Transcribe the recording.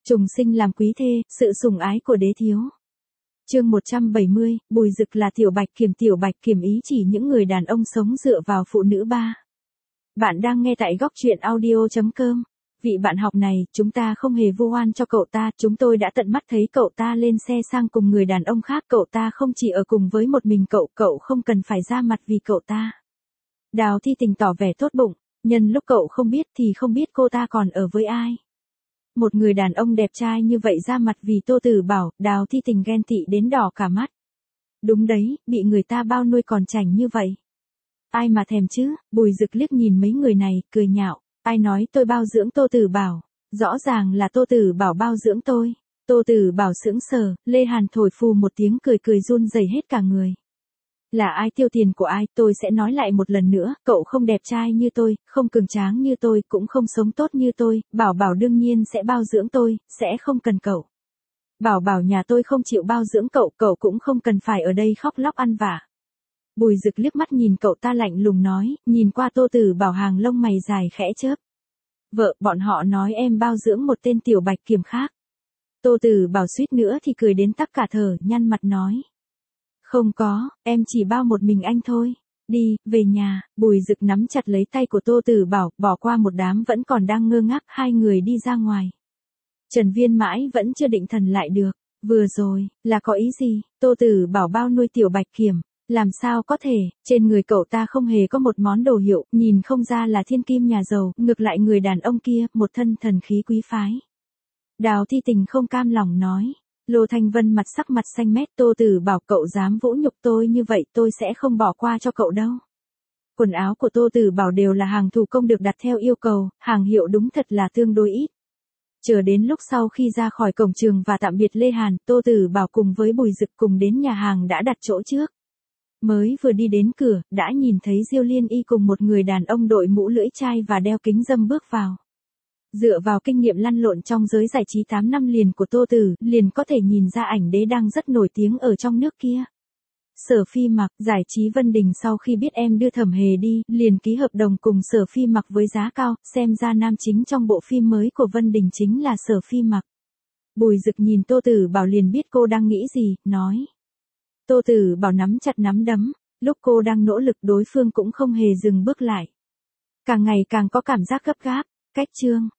Trùng sinh làm quý thê, sự sủng ái của đế thiếu. Chương 170, Bùi Dực là tiểu bạch kiểm ý chỉ những người đàn ông sống dựa vào phụ nữ ba. Bạn đang nghe tại góc truyện audio.com. Vị bạn học này, chúng ta không hề vu oan cho cậu ta, chúng tôi đã tận mắt thấy cậu ta lên xe sang cùng người đàn ông khác, cậu ta không chỉ ở cùng với một mình cậu không cần phải ra mặt vì cậu ta. Đào Thi Tình tỏ vẻ tốt bụng, nhân lúc cậu không biết thì không biết cô ta còn ở với ai. Một người đàn ông đẹp trai như vậy ra mặt vì Tô Tử Bảo, Đào Thi Tình ghen tị đến đỏ cả mắt. Đúng đấy, bị người ta bao nuôi còn chảnh như vậy. Ai mà thèm chứ, Bùi Dực liếc nhìn mấy người này, cười nhạo. Ai nói tôi bao dưỡng Tô Tử Bảo, rõ ràng là Tô Tử Bảo bao dưỡng tôi. Tô Tử Bảo sững sờ, Lê Hàn thổi phù một tiếng cười run rẩy hết cả người. Là ai tiêu tiền của ai, tôi sẽ nói lại một lần nữa, cậu không đẹp trai như tôi, không cường tráng như tôi, cũng không sống tốt như tôi, Bảo Bảo đương nhiên sẽ bao dưỡng tôi, sẽ không cần cậu. Bảo Bảo nhà tôi không chịu bao dưỡng cậu cũng không cần phải ở đây khóc lóc ăn vạ. Bùi Dực liếc mắt nhìn cậu ta lạnh lùng nói, nhìn qua Tô Tử Bảo hàng lông mày dài khẽ chớp. Vợ, bọn họ nói em bao dưỡng một tên tiểu bạch kiểm khác. Tô Tử Bảo suýt nữa thì cười đến tắc cả thở, nhăn mặt nói. Không có, em chỉ bao một mình anh thôi. Đi, về nhà. Bùi Dực nắm chặt lấy tay của Tô Tử Bảo, bỏ qua một đám vẫn còn đang ngơ ngác, hai người đi ra ngoài. Trần Viên mãi vẫn chưa định thần lại được. Vừa rồi, là có ý gì? Tô Tử Bảo bao nuôi tiểu bạch kiểm. Làm sao có thể, trên người cậu ta không hề có một món đồ hiệu, nhìn không ra là thiên kim nhà giàu, ngược lại người đàn ông kia, một thân thần khí quý phái. Đào Thi Tình không cam lòng nói. Lô Thanh Vân mặt xanh mét, Tô Tử Bảo cậu dám vũ nhục tôi như vậy tôi sẽ không bỏ qua cho cậu đâu. Quần áo của Tô Tử Bảo đều là hàng thủ công được đặt theo yêu cầu, hàng hiệu đúng thật là tương đối ít. Chờ đến lúc sau khi ra khỏi cổng trường và tạm biệt Lê Hàn, Tô Tử Bảo cùng với Bùi Dực cùng đến nhà hàng đã đặt chỗ trước. Mới vừa đi đến cửa, đã nhìn thấy Diêu Liên Y cùng một người đàn ông đội mũ lưỡi chai và đeo kính râm bước vào. Dựa vào kinh nghiệm lăn lộn trong giới giải trí 8 năm liền của Tô Tử, liền có thể nhìn ra ảnh đế đang rất nổi tiếng ở trong nước kia. Sở Phi Mặc, giải trí Vân Đình sau khi biết em đưa Thẩm Hề đi, liền ký hợp đồng cùng Sở Phi Mặc với giá cao, xem ra nam chính trong bộ phim mới của Vân Đình chính là Sở Phi Mặc. Bùi Dực nhìn Tô Tử Bảo liền biết cô đang nghĩ gì, nói. Tô Tử Bảo nắm chặt nắm đấm, lúc cô đang nỗ lực đối phương cũng không hề dừng bước lại. Càng ngày càng có cảm giác gấp gáp, cách chương.